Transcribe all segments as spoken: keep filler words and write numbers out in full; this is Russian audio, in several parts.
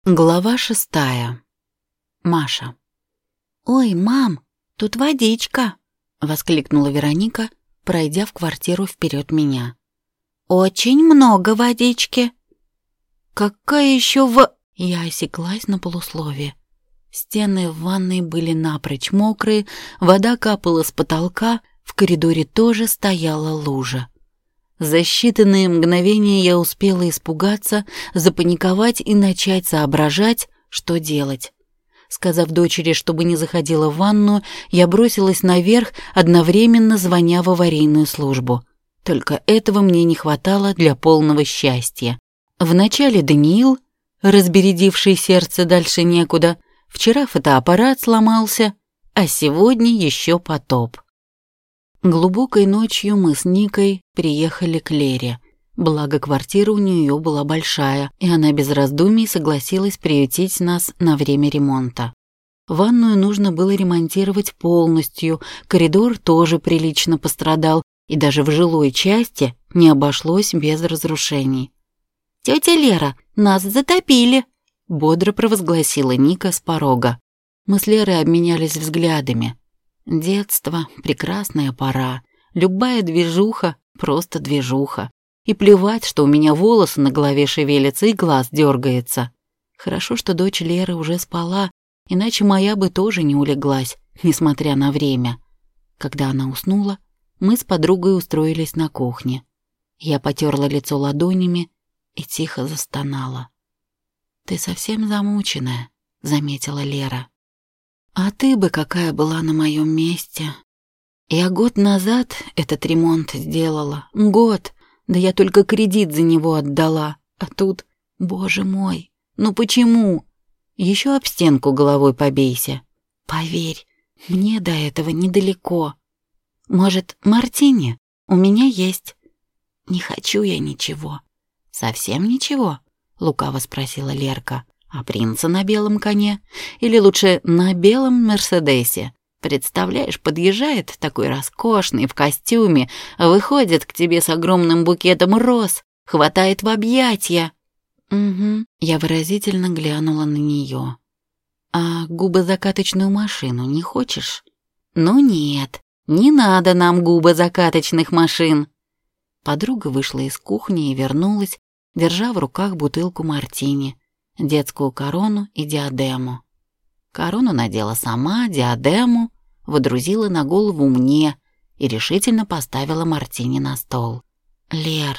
Глава шестая. Маша. «Ой, мам, тут водичка!» — воскликнула Вероника, пройдя в квартиру вперед меня. «Очень много водички!» «Какая еще в...» Я осеклась на полусловие. Стены в ванной были напрочь мокрые, вода капала с потолка, в коридоре тоже стояла лужа. За считанные мгновения я успела испугаться, запаниковать и начать соображать, что делать. Сказав дочери, чтобы не заходила в ванную, я бросилась наверх, одновременно звоня в аварийную службу. Только этого мне не хватало для полного счастья. Вначале Даниил, разбередивший сердце дальше некуда, вчера фотоаппарат сломался, а сегодня еще потоп. Глубокой ночью мы с Никой приехали к Лере. Благо, квартира у нее была большая, и она без раздумий согласилась приютить нас на время ремонта. Ванную нужно было ремонтировать полностью, коридор тоже прилично пострадал, и даже в жилой части не обошлось без разрушений. «Тетя Лера, нас затопили!» — бодро провозгласила Ника с порога. Мы с Лерой обменялись взглядами. Детство — прекрасная пора. Любая движуха — просто движуха. И плевать, что у меня волосы на голове шевелятся и глаз дергается. Хорошо, что дочь Леры уже спала, иначе моя бы тоже не улеглась, несмотря на время. Когда она уснула, мы с подругой устроились на кухне. Я потерла лицо ладонями и тихо застонала. «Ты совсем замученная», — заметила Лера. «А ты бы какая была на моем месте? Я год назад этот ремонт сделала. Год. Да я только кредит за него отдала. А тут, боже мой, ну почему? Еще об стенку головой побейся. Поверь, мне до этого недалеко. Может, мартини? У меня есть». «Не хочу я ничего». «Совсем ничего?» — лукаво спросила Лерка. «А принца на белом коне? Или лучше на белом Мерседесе? Представляешь, подъезжает такой роскошный в костюме, выходит к тебе с огромным букетом роз, хватает в объятья». «Угу», — я выразительно глянула на нее. «А губозакаточную машину не хочешь?» «Ну нет, не надо нам губозакаточных машин». Подруга вышла из кухни и вернулась, держа в руках бутылку мартини, детскую корону и диадему. Корону надела сама, диадему водрузила на голову мне и решительно поставила мартини на стол. «Лер,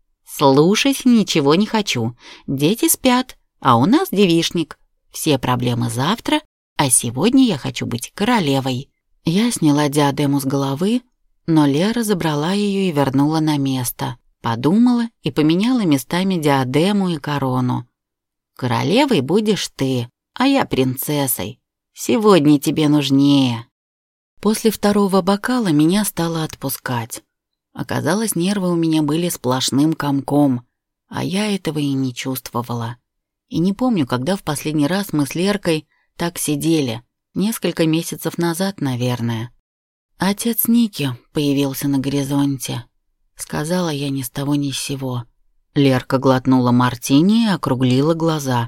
слушать ничего не хочу. Дети спят, а у нас девичник. Все проблемы завтра, а сегодня я хочу быть королевой». Я сняла диадему с головы, но Лера забрала ее и вернула на место. Подумала и поменяла местами диадему и корону. «Королевой будешь ты, а я принцессой. Сегодня тебе нужнее». После второго бокала меня стало отпускать. Оказалось, нервы у меня были сплошным комком, а я этого и не чувствовала. И не помню, когда в последний раз мы с Леркой так сидели. Несколько месяцев назад, наверное. Отец Ники появился на горизонте. Сказала я ни с того ни с сего. Лерка глотнула мартини и округлила глаза.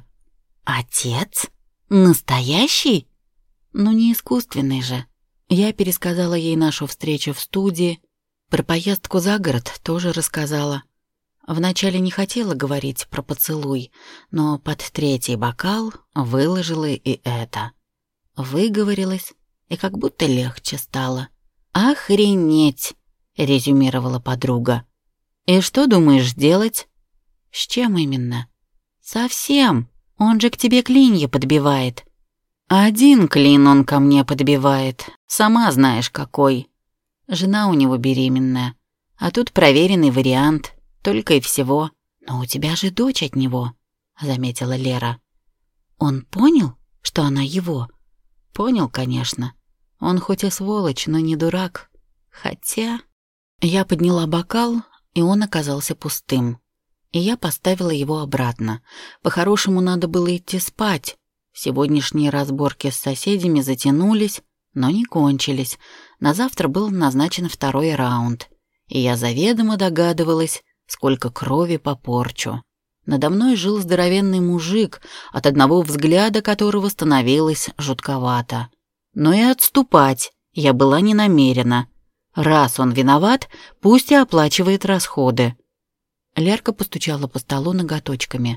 «Отец? Настоящий?» «Ну не искусственный же». Я пересказала ей нашу встречу в студии. Про поездку за город тоже рассказала. Вначале не хотела говорить про поцелуй, но под третий бокал выложила и это. Выговорилась, и как будто легче стало. «Охренеть!» — резюмировала подруга. «И что думаешь делать?» «С чем именно?» «Совсем. Он же к тебе клинья подбивает». «Один клин он ко мне подбивает. Сама знаешь, какой. Жена у него беременная. А тут проверенный вариант. Только и всего». «Но у тебя же дочь от него», — заметила Лера. «Он понял, что она его?» «Понял, конечно. Он хоть и сволочь, но не дурак. Хотя...» Я подняла бокал, и он оказался пустым. И я поставила его обратно. По-хорошему надо было идти спать. Сегодняшние разборки с соседями затянулись, но не кончились. На завтра был назначен второй раунд. И я заведомо догадывалась, сколько крови попорчу. Надо мной жил здоровенный мужик, от одного взгляда которого становилось жутковато. Но и отступать я была не намерена. Раз он виноват, пусть и оплачивает расходы. Лерка постучала по столу ноготочками.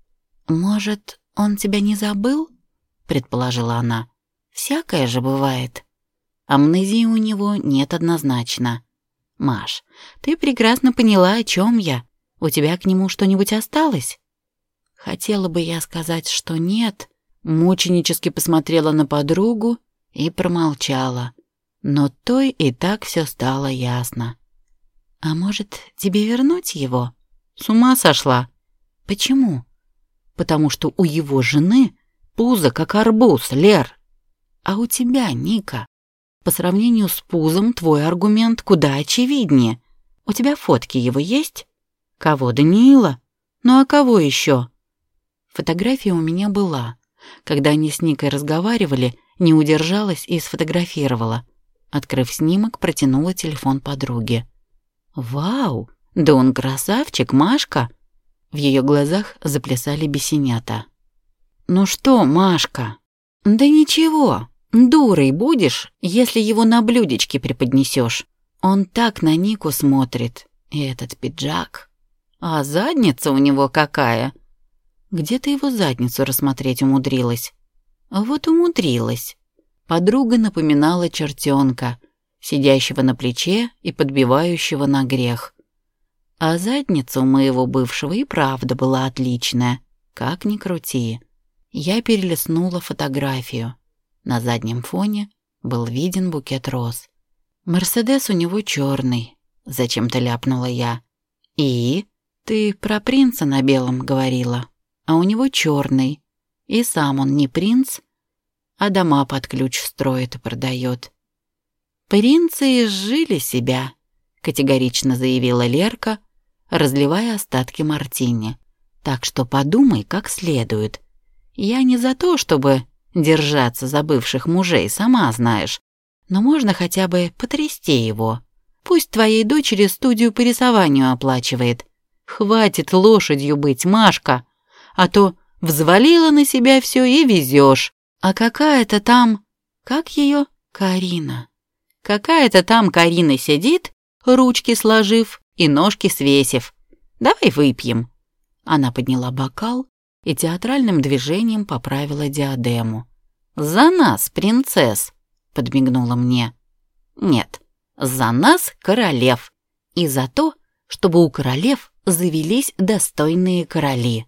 «Может, он тебя не забыл?» — предположила она. «Всякое же бывает. Амнезии у него нет однозначно. Маш, ты прекрасно поняла, о чем я. У тебя к нему что-нибудь осталось?» Хотела бы я сказать, что нет, мученически посмотрела на подругу и промолчала. Но той и так все стало ясно. «А может, тебе вернуть его?» «С ума сошла!» «Почему?» «Потому что у его жены пузо как арбуз, Лер. А у тебя, Ника, по сравнению с пузом твой аргумент куда очевиднее. У тебя фотки его есть?» «Кого, Даниила? Ну а кого еще?» Фотография у меня была. Когда они с Никой разговаривали, не удержалась и сфотографировала. Открыв снимок, протянула телефон подруге. «Вау! Да он красавчик, Машка!» В ее глазах заплясали бесенята. «Ну что, Машка?» «Да ничего, дурой будешь, если его на блюдечке преподнесешь. Он так на Нику смотрит, и этот пиджак. А задница у него какая!» «Где ты его задницу рассмотреть умудрилась?» «Вот умудрилась». Подруга напоминала чертенка, сидящего на плече и подбивающего на грех. А задница у моего бывшего и правда была отличная, как ни крути. Я перелистнула фотографию. На заднем фоне был виден букет роз. «Мерседес у него черный», — зачем-то ляпнула я. «И? Ты про принца на белом говорила, а у него черный. И сам он не принц, а дома под ключ строит и продает». «Принцы изжили себя», — категорично заявила Лерка, разливая остатки мартини. «Так что подумай как следует. Я не за то, чтобы держаться за бывших мужей, сама знаешь, но можно хотя бы потрясти его. Пусть твоей дочери студию по рисованию оплачивает. Хватит лошадью быть, Машка, а то взвалила на себя все и везешь. А какая-то там... Как ее? Карина. Какая-то там Карина сидит, ручки сложив и ножки свесив. Давай выпьем». Она подняла бокал и театральным движением поправила диадему. «За нас, принцесс!» — подмигнула мне. «Нет, за нас, королев, и за то, чтобы у королев завелись достойные короли».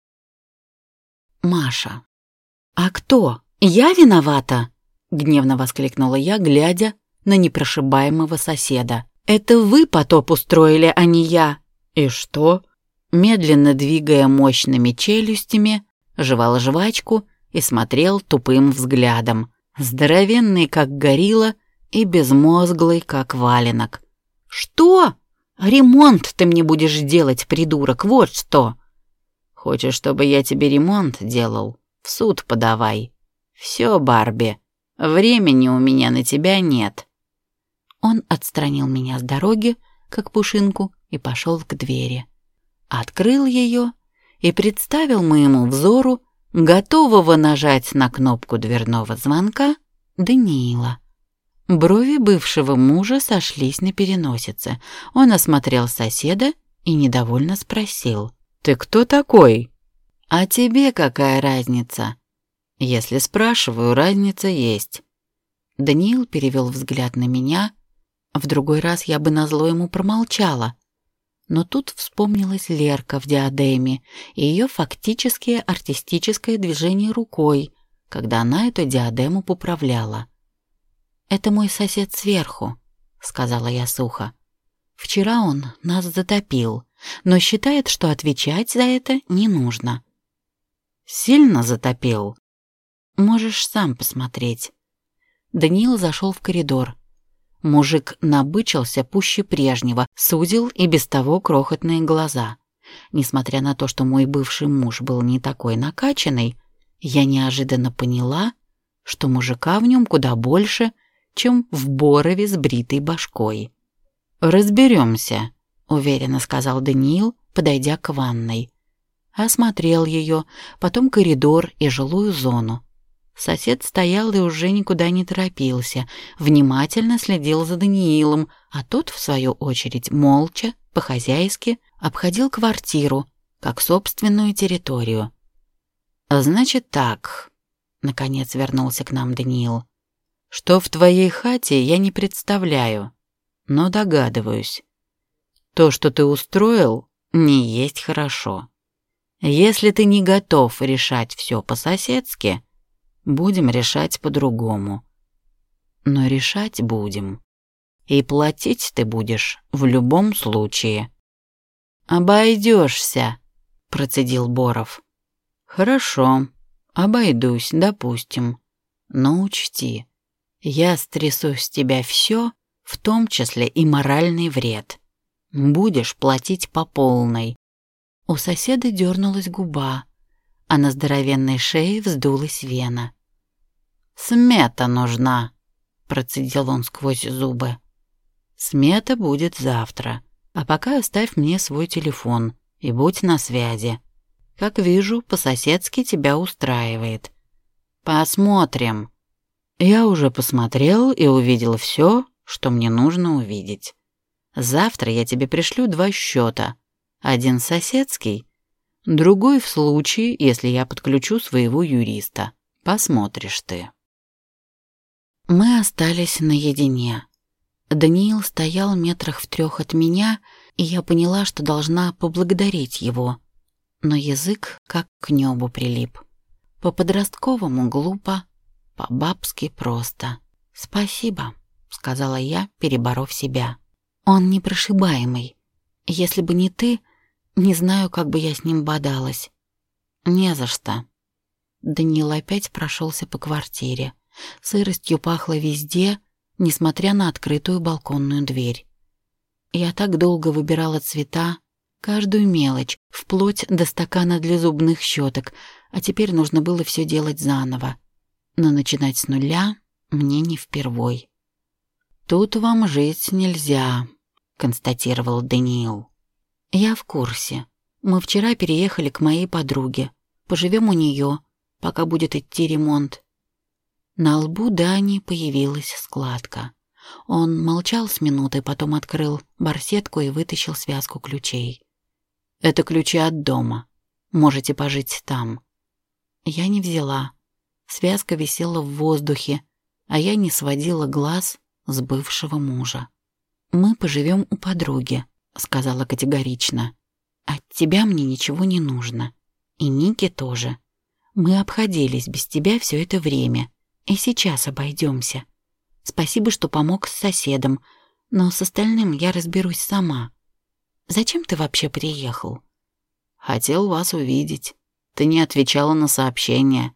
«Маша, а кто? Я виновата?» — гневно воскликнула я, глядя на непрошибаемого соседа. «Это вы потоп устроили, а не я». «И что?» Медленно двигая мощными челюстями, жевал жвачку и смотрел тупым взглядом, здоровенный, как горилла, и безмозглый, как валенок. «Что? Ремонт ты мне будешь делать, придурок, вот что!» «Хочешь, чтобы я тебе ремонт делал? В суд подавай. Все, Барби, времени у меня на тебя нет». Он отстранил меня с дороги, как пушинку, и пошел к двери. Открыл ее и представил моему взору готового нажать на кнопку дверного звонка Даниила. Брови бывшего мужа сошлись на переносице. Он осмотрел соседа и недовольно спросил: «Ты кто такой?» «А тебе какая разница?» «Если спрашиваю, разница есть». Даниил перевел взгляд на меня. В другой раз я бы назло ему промолчала. Но тут вспомнилась Лерка в диадеме и ее фактическое артистическое движение рукой, когда она эту диадему поправляла. «Это мой сосед сверху», — сказала я сухо. «Вчера он нас затопил, но считает, что отвечать за это не нужно». «Сильно затопил?» «Можешь сам посмотреть». Даниил зашел в коридор. Мужик набычился пуще прежнего, сузил и без того крохотные глаза. Несмотря на то, что мой бывший муж был не такой накачанный, я неожиданно поняла, что мужика в нем куда больше, чем в Борове с бритой башкой. «Разберемся», — уверенно сказал Даниил, подойдя к ванной. Осмотрел ее, потом коридор и жилую зону. Сосед стоял и уже никуда не торопился, внимательно следил за Даниилом, а тот, в свою очередь, молча, по-хозяйски, обходил квартиру, как собственную территорию. «Значит так», — наконец вернулся к нам Даниил, «что в твоей хате я не представляю, но догадываюсь. То, что ты устроил, не есть хорошо. Если ты не готов решать все по-соседски, будем решать по-другому. Но решать будем. И платить ты будешь в любом случае». «Обойдешься», — процедил Боров. «Хорошо, обойдусь, допустим. Но учти, я стрясу с тебя все, в том числе и моральный вред. Будешь платить по полной». У соседа дернулась губа, а на здоровенной шее вздулась вена. «Смета нужна», — процедил он сквозь зубы. «Смета будет завтра, а пока оставь мне свой телефон и будь на связи. Как вижу, по-соседски тебя устраивает. Посмотрим». Я уже посмотрел и увидел все, что мне нужно увидеть. Завтра я тебе пришлю два счета. Один соседский, другой в случае, если я подключу своего юриста. Посмотришь ты. Мы остались наедине. Даниил стоял метрах в трех от меня, и я поняла, что должна поблагодарить его. Но язык как к небу прилип. По-подростковому глупо, по-бабски просто. «Спасибо», — сказала я, переборов себя. «Он непрошибаемый. Если бы не ты, не знаю, как бы я с ним бодалась». «Не за что». Даниил опять прошелся по квартире. Сыростью пахло везде, несмотря на открытую балконную дверь. Я так долго выбирала цвета, каждую мелочь, вплоть до стакана для зубных щеток, а теперь нужно было все делать заново. Но начинать с нуля мне не впервой. «Тут вам жить нельзя», — констатировал Даниил. «Я в курсе. Мы вчера переехали к моей подруге. Поживем у нее, пока будет идти ремонт». На лбу Дани появилась складка. Он молчал с минуты, потом открыл барсетку и вытащил связку ключей. «Это ключи от дома. Можете пожить там». Я не взяла. Связка висела в воздухе, а я не сводила глаз с бывшего мужа. «Мы поживем у подруги», — сказала категорично. «От тебя мне ничего не нужно. И Нике тоже. Мы обходились без тебя все это время. И сейчас обойдемся. Спасибо, что помог с соседом, но с остальным я разберусь сама. Зачем ты вообще приехал?» «Хотел вас увидеть. Ты не отвечала на сообщения».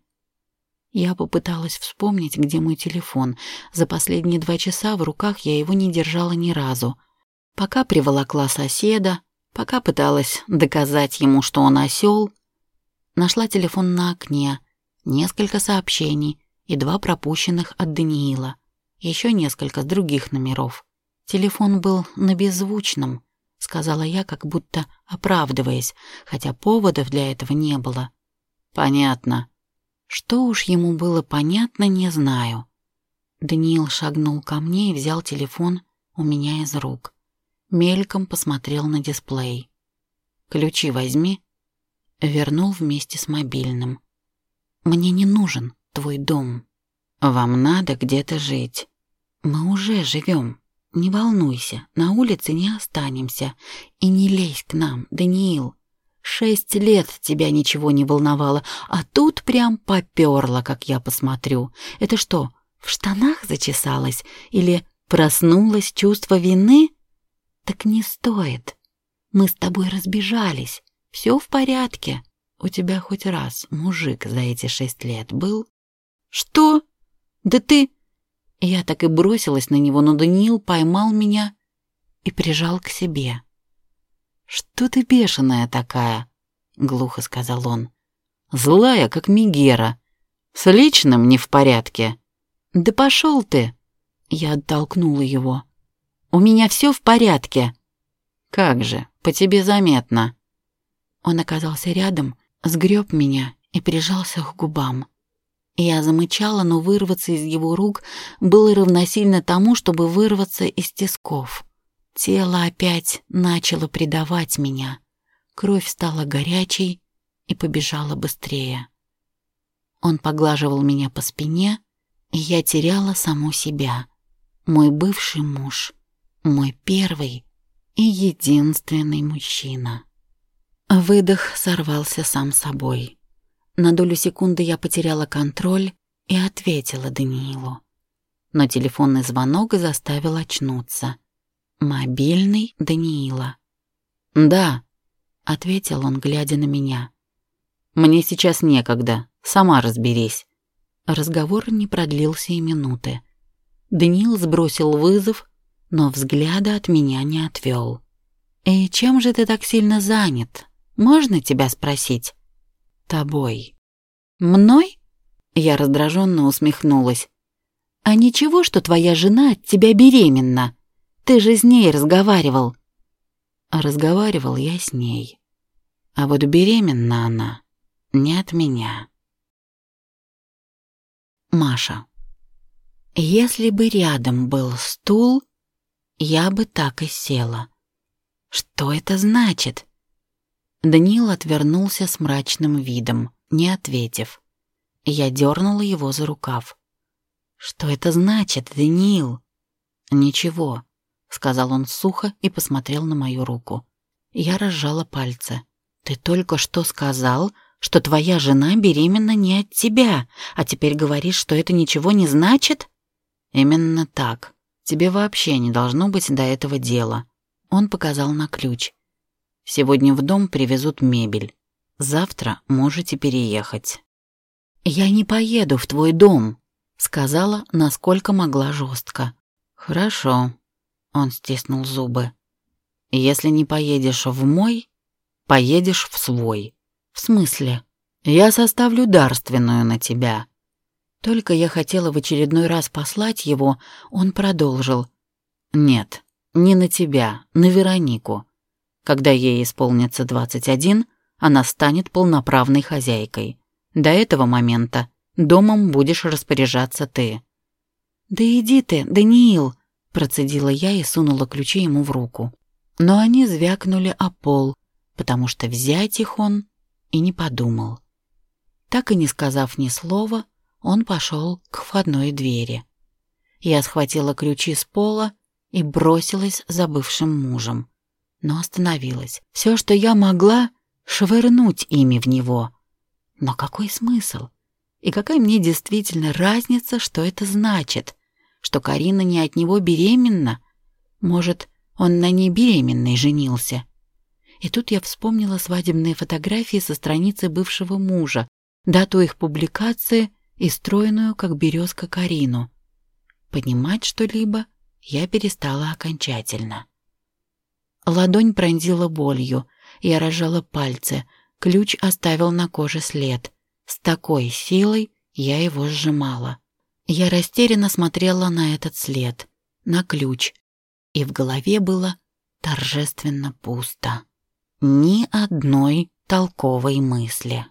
Я попыталась вспомнить, где мой телефон. За последние два часа в руках я его не держала ни разу. Пока приволокла соседа, пока пыталась доказать ему, что он осел. Нашла телефон на окне, несколько сообщений и два пропущенных от Даниила. Еще несколько с других номеров. Телефон был на беззвучном, сказала я, как будто оправдываясь, хотя поводов для этого не было. «Понятно». Что уж ему было понятно, не знаю. Даниил шагнул ко мне и взял телефон у меня из рук. Мельком посмотрел на дисплей. «Ключи возьми». Вернул вместе с мобильным. «Мне не нужен твой дом. Вам надо где-то жить. Мы уже живем. Не волнуйся, на улице не останемся. И не лезь к нам, Даниил. Шесть лет тебя ничего не волновало, а тут прям попёрло, как я посмотрю. Это что, в штанах зачесалось? Или проснулось чувство вины? Так не стоит. Мы с тобой разбежались. Все в порядке. У тебя хоть раз мужик за эти шесть лет был?» «Что? Да ты...» Я так и бросилась на него, но Даниил поймал меня и прижал к себе. «Что ты бешеная такая?» — глухо сказал он. «Злая, как Мегера. С личным не в порядке». «Да пошел ты!» Я оттолкнула его. «У меня все в порядке». «Как же, по тебе заметно». Он оказался рядом, сгреб меня и прижался к губам. Я замычала, но вырваться из его рук было равносильно тому, чтобы вырваться из тисков. Тело опять начало предавать меня. Кровь стала горячей и побежала быстрее. Он поглаживал меня по спине, и я теряла саму себя. Мой бывший муж, мой первый и единственный мужчина. Выдох сорвался сам собой. На долю секунды я потеряла контроль и ответила Даниилу. Но телефонный звонок заставил очнуться. Мобильный Даниила. «Да», — ответил он, глядя на меня. «Мне сейчас некогда, сама разберись». Разговор не продлился и минуты. Даниил сбросил вызов, но взгляда от меня не отвел. «И чем же ты так сильно занят? Можно тебя спросить?» «Тобой». «Мной?» Я раздраженно усмехнулась. «А ничего, что твоя жена от тебя беременна? Ты же с ней разговаривал». Разговаривал я с ней. А вот беременна она не от меня. Маша. Если бы рядом был стул, я бы так и села. Что это значит? Даниил отвернулся с мрачным видом, не ответив. Я дернула его за рукав. «Что это значит, Даниил?» «Ничего», — сказал он сухо и посмотрел на мою руку. Я разжала пальцы. «Ты только что сказал, что твоя жена беременна не от тебя, а теперь говоришь, что это ничего не значит?» «Именно так. Тебе вообще не должно быть до этого дела». Он показал на ключ. «Сегодня в дом привезут мебель. Завтра можете переехать». «Я не поеду в твой дом», — сказала, насколько могла жестко. «Хорошо», — он стиснул зубы. «Если не поедешь в мой, поедешь в свой». «В смысле?» «Я составлю дарственную на тебя». Только я хотела в очередной раз послать его, он продолжил. «Нет, не на тебя, на Веронику. Когда ей исполнится двадцать один, она станет полноправной хозяйкой. До этого момента домом будешь распоряжаться ты». «Да иди ты, Даниил», — процедила я и сунула ключи ему в руку. Но они звякнули о пол, потому что взять их он и не подумал. Так и не сказав ни слова, он пошел к входной двери. Я схватила ключи с пола и бросилась за бывшим мужем, но остановилась. Все, что я могла, швырнуть ими в него. Но какой смысл? И какая мне действительно разница, что это значит? Что Карина не от него беременна? Может, он на ней беременной женился? И тут я вспомнила свадебные фотографии со страницы бывшего мужа, дату их публикации и стройную, как березка, Карину. Понимать что-либо я перестала окончательно. Ладонь пронзила болью, я разжала пальцы, ключ оставил на коже след. С такой силой я его сжимала. Я растерянно смотрела на этот след, на ключ, и в голове было торжественно пусто. Ни одной толковой мысли.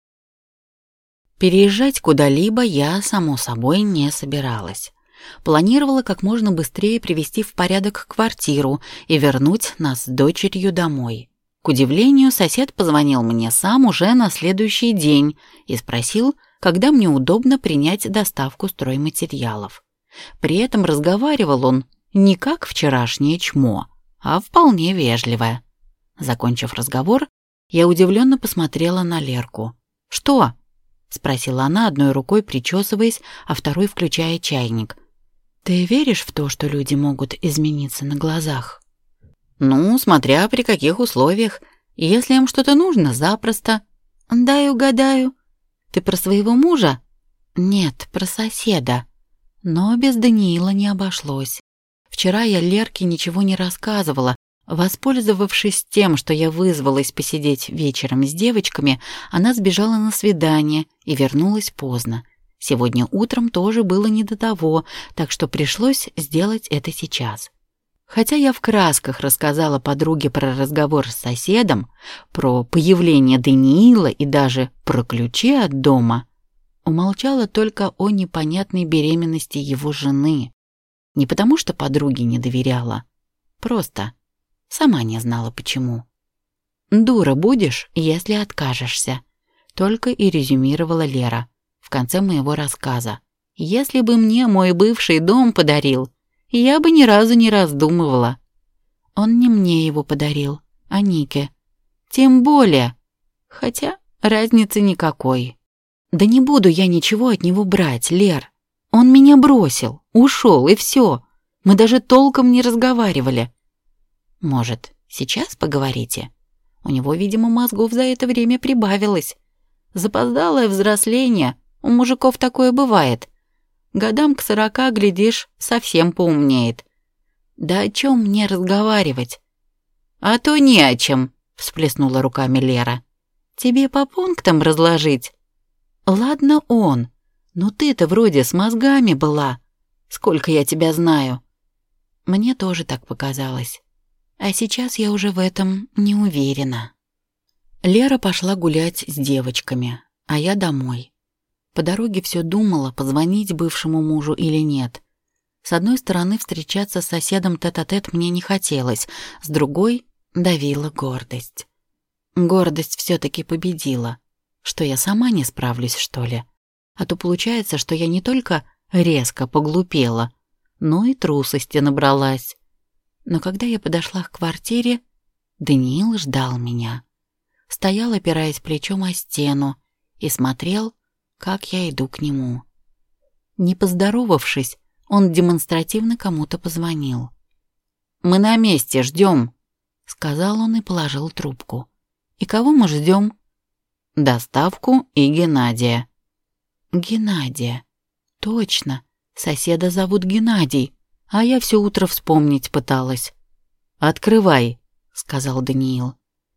Переезжать куда-либо я, само собой, не собиралась. Планировала как можно быстрее привести в порядок квартиру и вернуть нас с дочерью домой. К удивлению, сосед позвонил мне сам уже на следующий день и спросил, когда мне удобно принять доставку стройматериалов. При этом разговаривал он не как вчерашнее чмо, а вполне вежливое. Закончив разговор, я удивленно посмотрела на Лерку. «Что?» — спросила она, одной рукой причесываясь, а второй включая чайник. «Ты веришь в то, что люди могут измениться на глазах?» «Ну, смотря при каких условиях. Если им что-то нужно, запросто». «Дай угадаю. Ты про своего мужа?» «Нет, про соседа». Но без Даниила не обошлось. Вчера я Лерке ничего не рассказывала. Воспользовавшись тем, что я вызвалась посидеть вечером с девочками, она сбежала на свидание и вернулась поздно. Сегодня утром тоже было не до того, так что пришлось сделать это сейчас. Хотя я в красках рассказала подруге про разговор с соседом, про появление Даниила и даже про ключи от дома, умолчала только о непонятной беременности его жены. Не потому что подруге не доверяла, просто сама не знала почему. «Дура будешь, если откажешься», — только и резюмировала Лера в конце моего рассказа. «Если бы мне мой бывший дом подарил, я бы ни разу не раздумывала». Он не мне его подарил, а Нике. Тем более, хотя разницы никакой. Да не буду я ничего от него брать, Лер. Он меня бросил, ушел, и все. Мы даже толком не разговаривали. Может, сейчас поговорите? У него, видимо, мозгов за это время прибавилось. Запоздалое взросление, у мужиков такое бывает. Годам к сорока, глядишь, совсем поумнеет. Да о чем мне разговаривать? А то не о чем, всплеснула руками Лера. Тебе по пунктам разложить? Ладно он, но ты-то вроде с мозгами была. Сколько я тебя знаю. Мне тоже так показалось. А сейчас я уже в этом не уверена. Лера пошла гулять с девочками, а я домой. По дороге все думала, позвонить бывшему мужу или нет. С одной стороны, встречаться с соседом тет-а-тет мне не хотелось, с другой давила гордость. Гордость все-таки победила. Что я сама не справлюсь, что ли? А то получается, что я не только резко поглупела, но и трусости набралась. Но когда я подошла к квартире, Даниил ждал меня. Стоял, опираясь плечом о стену, и смотрел, как я иду к нему. Не поздоровавшись, он демонстративно кому-то позвонил. «Мы на месте, ждем», — сказал он и положил трубку. «И кого мы ждем?» «Доставку и Геннадия». «Геннадия. Точно, соседа зовут Геннадий, а я все утро вспомнить пыталась». «Открывай», — сказал Даниил.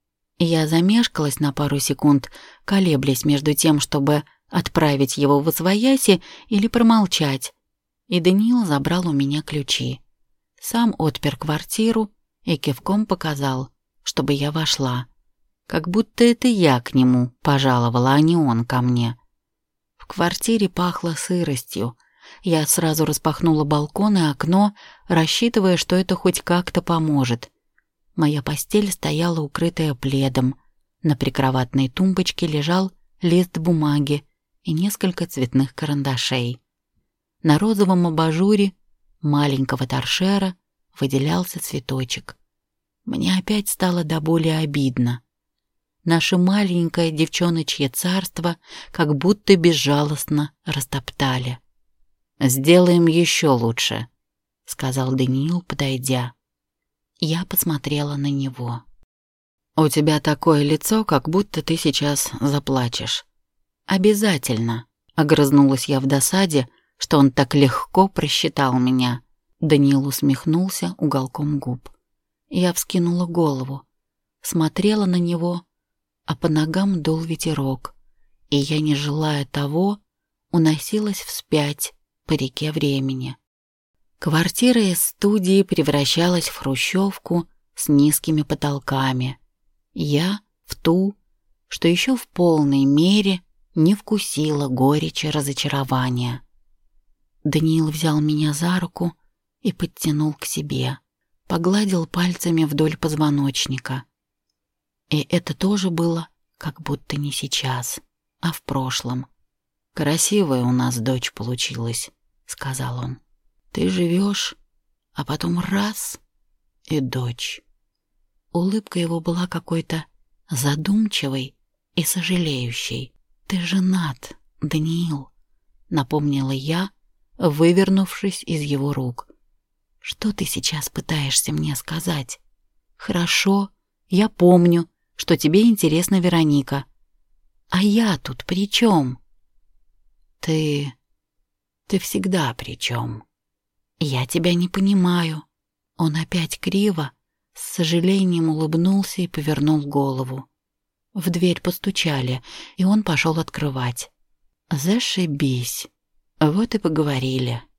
Я замешкалась на пару секунд, колеблясь между тем, чтобы отправить его в освояси или промолчать, и Даниил забрал у меня ключи. Сам отпер квартиру и кивком показал, чтобы я вошла. Как будто это я к нему пожаловала, а не он ко мне. В квартире пахло сыростью. Я сразу распахнула балкон и окно, рассчитывая, что это хоть как-то поможет. Моя постель стояла укрытая пледом. На прикроватной тумбочке лежал лист бумаги и несколько цветных карандашей. На розовом абажуре маленького торшера выделялся цветочек. Мне опять стало до боли обидно. Наше маленькое девчоночье царство как будто безжалостно растоптали. «Сделаем еще лучше», — сказал Даниил, подойдя. Я посмотрела на него. «У тебя такое лицо, как будто ты сейчас заплачешь». «Обязательно», — огрызнулась я в досаде, что он так легко просчитал меня. Даниил усмехнулся уголком губ. Я вскинула голову, смотрела на него, а по ногам дул ветерок, и я, не желая того, уносилась вспять по реке времени. Квартира из студии превращалась в хрущевку с низкими потолками. Я в ту, что еще в полной мере не вкусила горечи разочарования. Даниил взял меня за руку и подтянул к себе, погладил пальцами вдоль позвоночника. И это тоже было как будто не сейчас, а в прошлом. «Красивая у нас дочь получилась», — сказал он. «Ты живешь, а потом раз — и дочь». Улыбка его была какой-то задумчивой и сожалеющей. «Ты женат, Даниил», — напомнила я, вывернувшись из его рук. «Что ты сейчас пытаешься мне сказать? Хорошо, я помню, что тебе интересна Вероника. А я тут при чем?» «Ты... ты всегда при чем?» «Я тебя не понимаю». Он опять криво, с сожалением улыбнулся и повернул голову. В дверь постучали, и он пошел открывать. «Зашибись. Вот и поговорили».